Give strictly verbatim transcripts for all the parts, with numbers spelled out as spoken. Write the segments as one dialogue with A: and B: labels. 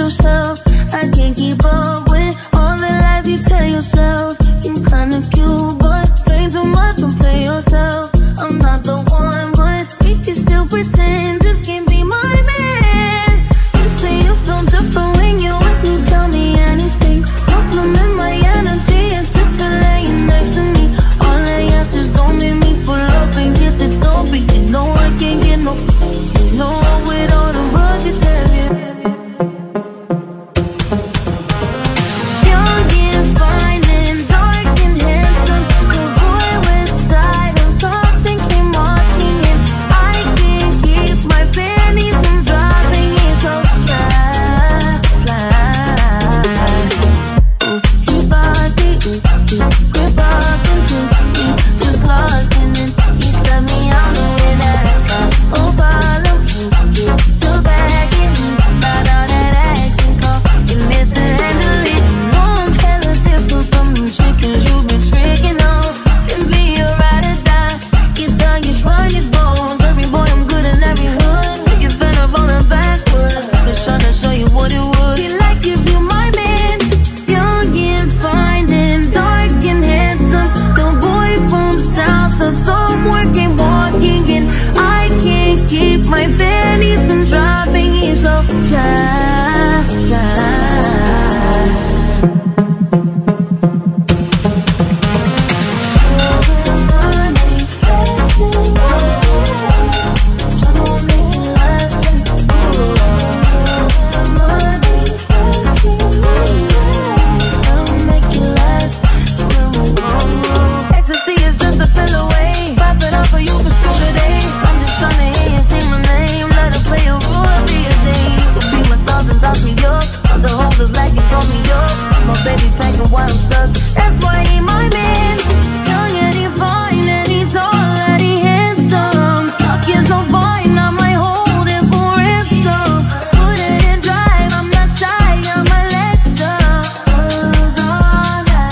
A: yourself. I can't keep up with all the lies you tell yourself. You're kinda cute, but play too much, don't play yourself. I'm not the one, but we can still pretend this can't be my man. You say you feel different when you with me, tell me anything. Compliment my energy, it's different laying next to me. All I ask is don't make me pull up and get the dope. You know I can't get no, you know with all the rugged heavy. Young and fine and dark and handsome, the boy with side of thoughts and came walking in. I can't keep my panties from dropping. He's so fly, fly. Ooh, he bossy, ooh, he grip up into me, just lost in it. He stepped me out the way that I got. Oh, bottom, you too back in me, got all that action call. You missed it, handle it. You know I'm hella different from them chickens you've been tricking on. Can be a ride or die. Get done, get run, get bold. Every boy, I'm good in every hood. Make it fend up on the backwards. Just trying to show you what it would be like if you my man. Young and fine and dark and handsome, the boy from south, the some working, walking in. I can't keep my panties from dropping. He's so fly, fly. Ecstasy is just a pill away. Pop it up for you for school today. I'm just trying to hear you say my name. Let her play a role, be a Jane. Could be my toss and toss me up. Other holders lacking, call me up. My baby packing while I'm stuck. That's why he my man. Young and he fine and he tall and he handsome. Talking so fine, I might hold him for ransom. Put it in drive, I'm not shy, I'm a lecture. Cause all I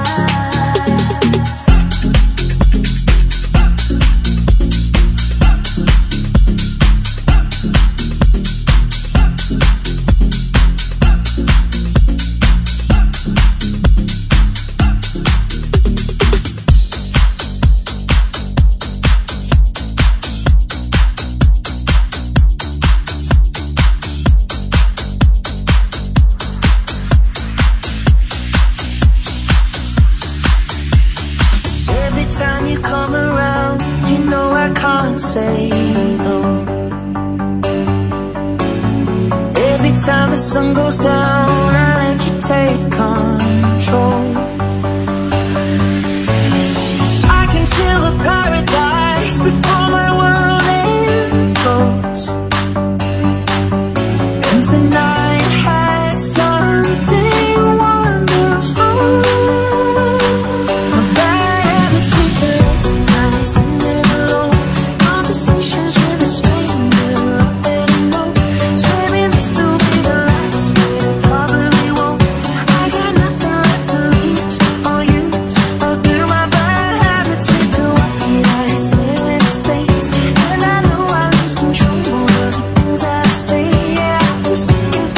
A: Every time you come around, you know I can't say no. Every time the sun goes down, I let you take control. I can feel the paradise before my world implodes. And tonight had something wonderful. My bad habits with the nice and never low. Conversations with a stranger, I better know. Swearing this will be the last, but it probably won't. I got nothing left to lose or use. I'll do my bad habits into what did I say when it stays. And I know I lose control of the things that I say. Yeah, I was thinking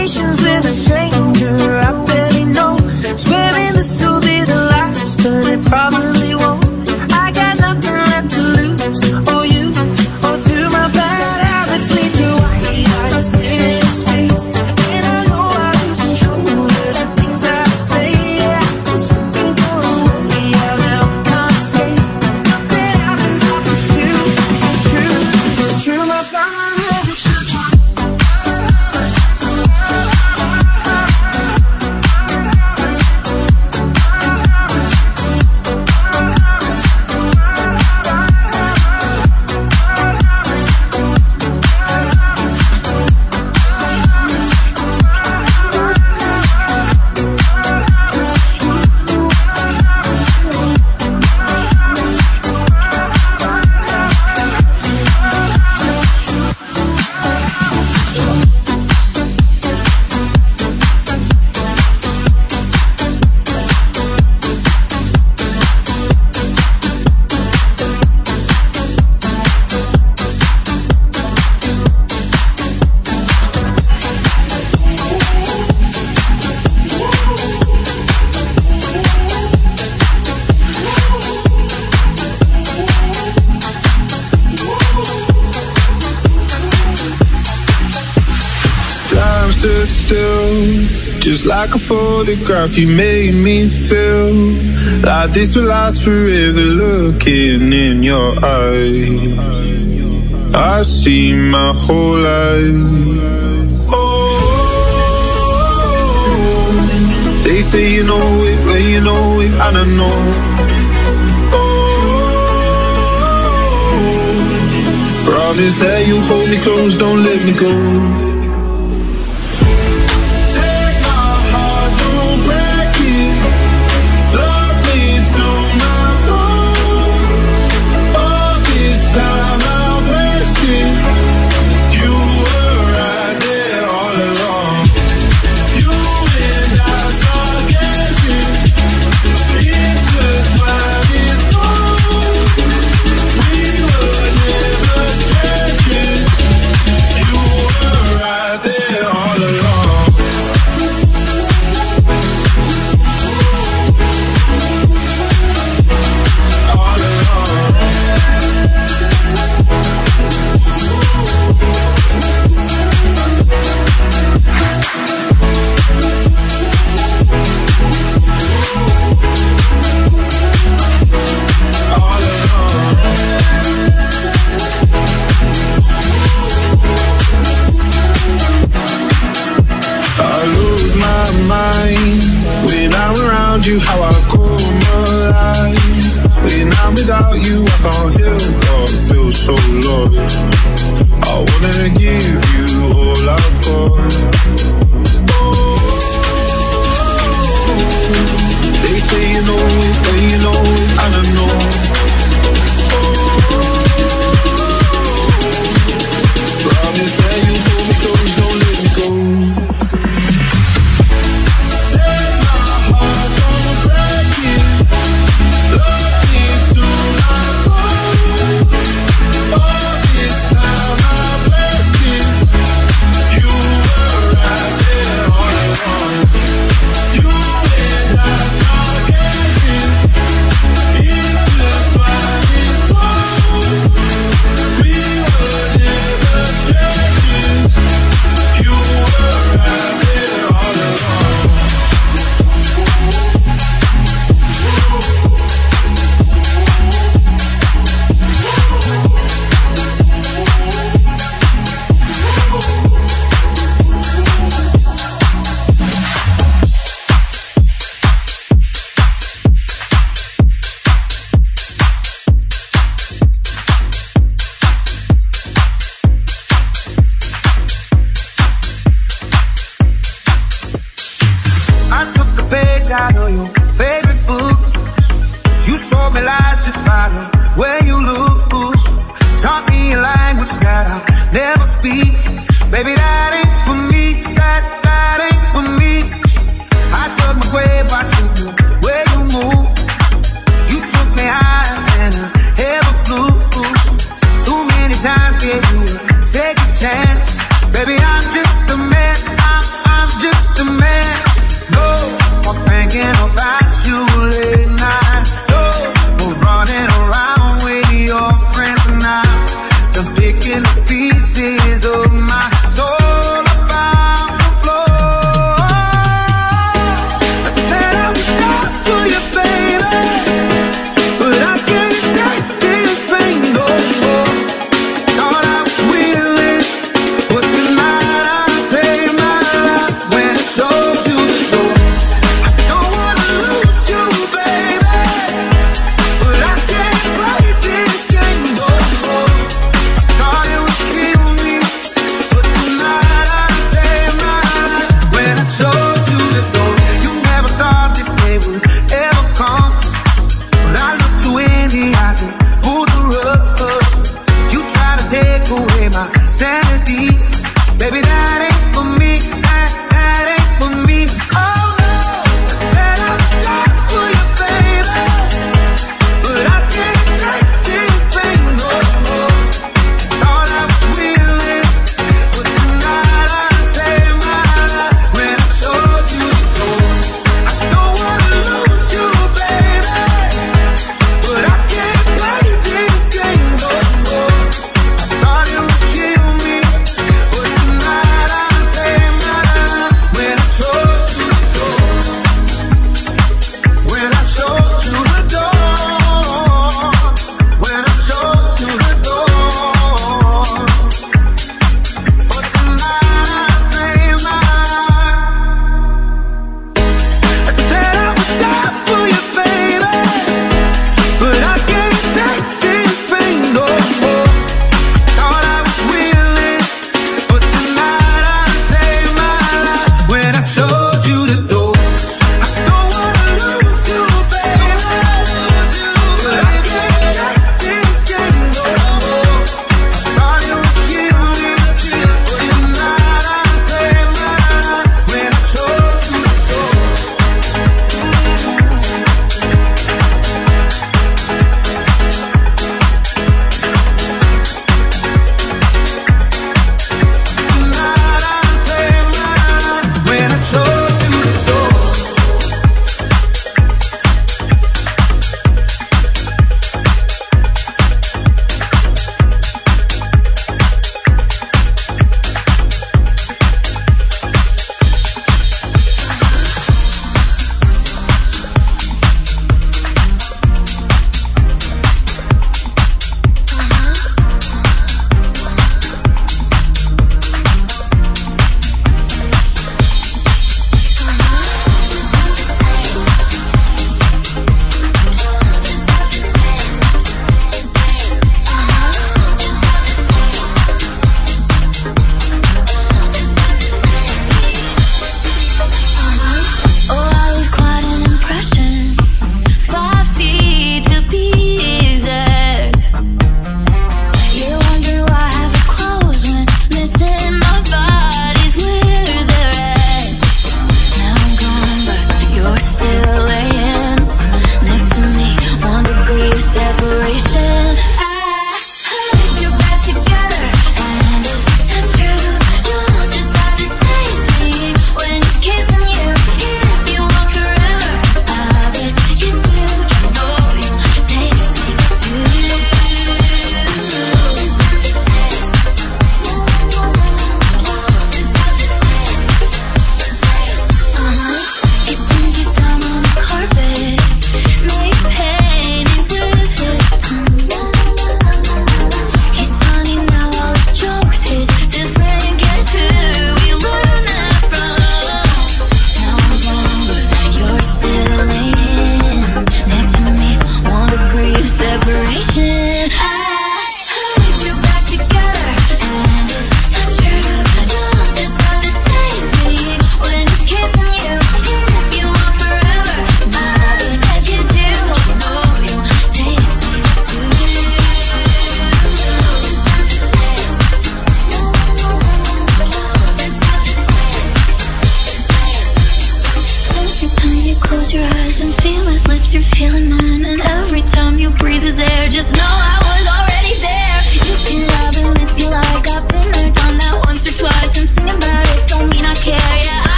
B: conversations with a stranger I barely know, swearing this will be the last, but it probably won't. I got nothing left to lose or use, or do my bad habits lead to white eyes staring at space? And I know I lose control of the things that I say. Yeah, just looking for a way out now. Can't escape. Nothing happens after two. It's true, it's true. My bad habits.
C: Just like a photograph, you made me feel like this will last forever. Looking in your eyes, I see my whole life. Oh, they say you know it, but you know it, I don't know. Oh, promise that you'll hold me close, don't let me go. You how I come alive. When I'm without you, I can't help but feel so lost. I wanna give you all I've got. Oh, they say you know it, but you know it, I don't know. Oh, promise that you hold me close, don't let me go.
B: Second chance, baby, I'm just the man. I'm, I'm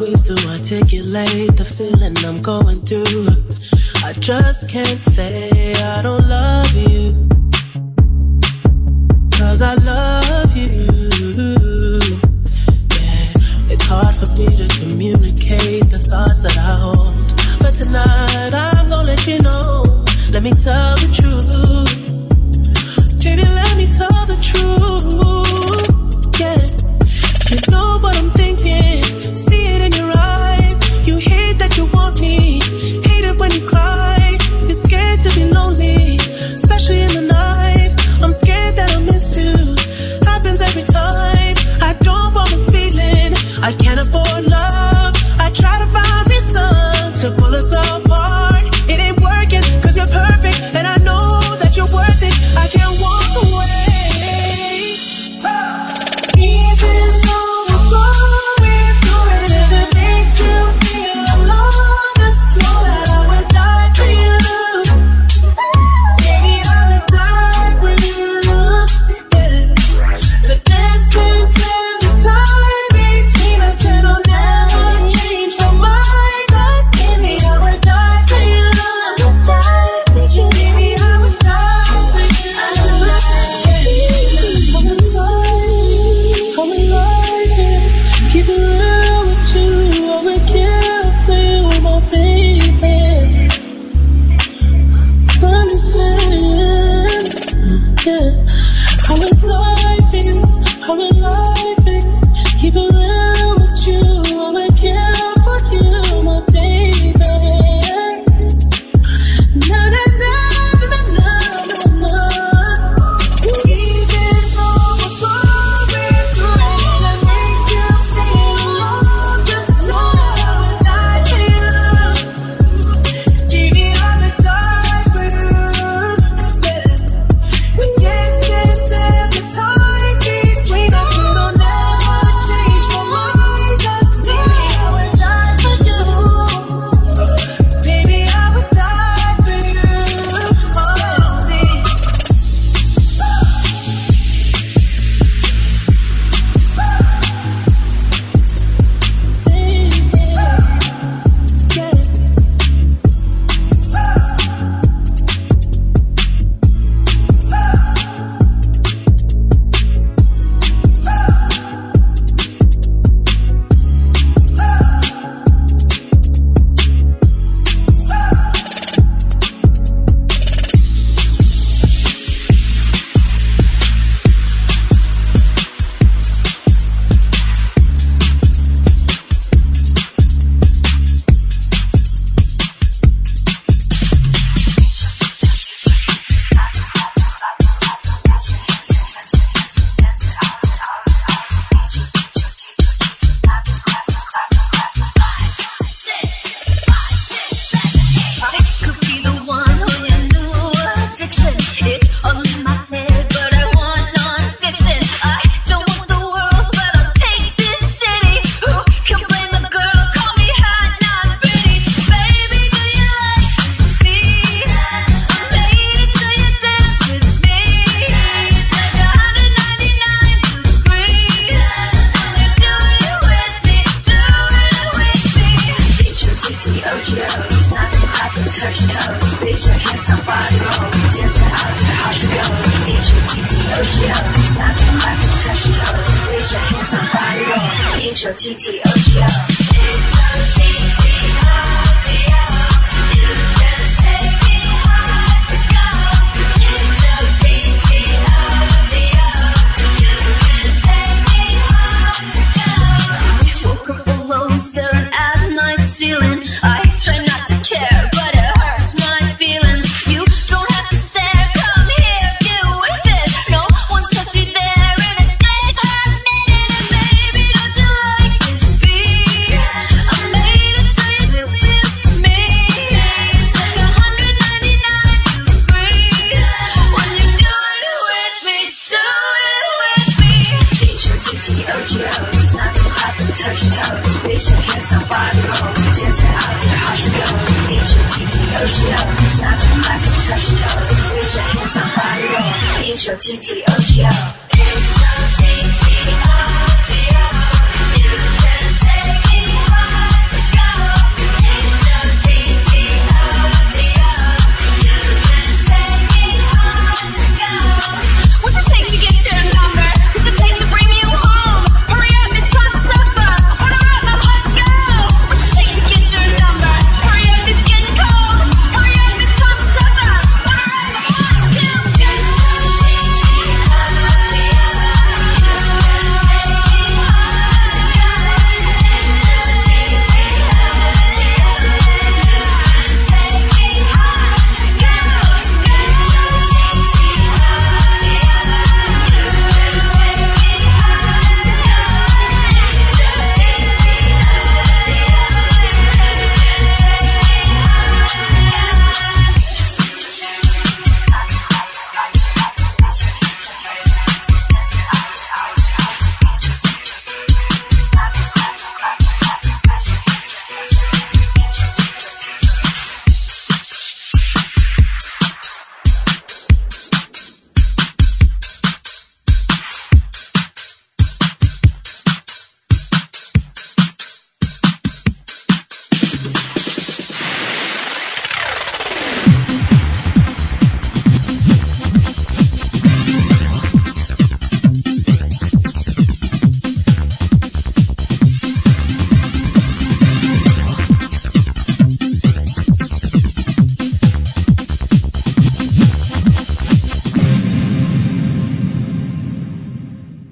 B: ways to articulate the feeling I'm going through. I just can't say I don't love you, 'cause I love you. Yeah, it's hard for me to communicate the thoughts that I hold, but tonight I'm gonna let you know. Let me tell the truth. Baby, let me tell the truth. Yeah, you know what I'm thinking. See it in your eyes. You hate that you want me. Hate it when you cry. You're scared to be lonely, especially in the night. I'm scared that I'll miss you. Happens every time. I don't want this feeling. I can't afford love. I try to find reason to pull us apart. It ain't working 'cause you're perfect, and I know that you're worth it. I can't walk away. Even though we're going through it, if it makes you feel alone, just know that I would die for you. Baby, I would die for you. Yeah. The distance and the time between us, it'll never change my mind. 'Cause baby, I would die for you. I would die for you. Baby, I would die for you. I would die for you. I'm alive. I'm alive. Yeah. Keep it real with you. I would kill for you, my baby. I'm just saying, yeah. I would die for you. I'm alive. Yeah. Keep it real with you. I would kill for you, my baby. Na na na na na na na. Even though we're going through it, that makes you feel alone, just know that I would die for you. Baby, I would die for you. Yeah. The distance and the time between us, it'll never change my mind. 'Cause baby, I would die for you. Baby, I would die for you. Oh, baby. Staring at my ceiling, I try not to care, but it hurts my feelings. You don't have to stare, come here, get with it. No one's supposed to be there in a day for a minute. And baby, don't you like this beat? I made it so you do this to me. It's like one hundred ninety-nine degrees when you do it with me, do it with me. H O T T O G O, it's not too hot to touch your toes. Raise your hands on body roll, dance it out, you're hot to go. H O T T O G O, it's not too hot to touch your toes. Raise your hands on body roll, H O T T O G O.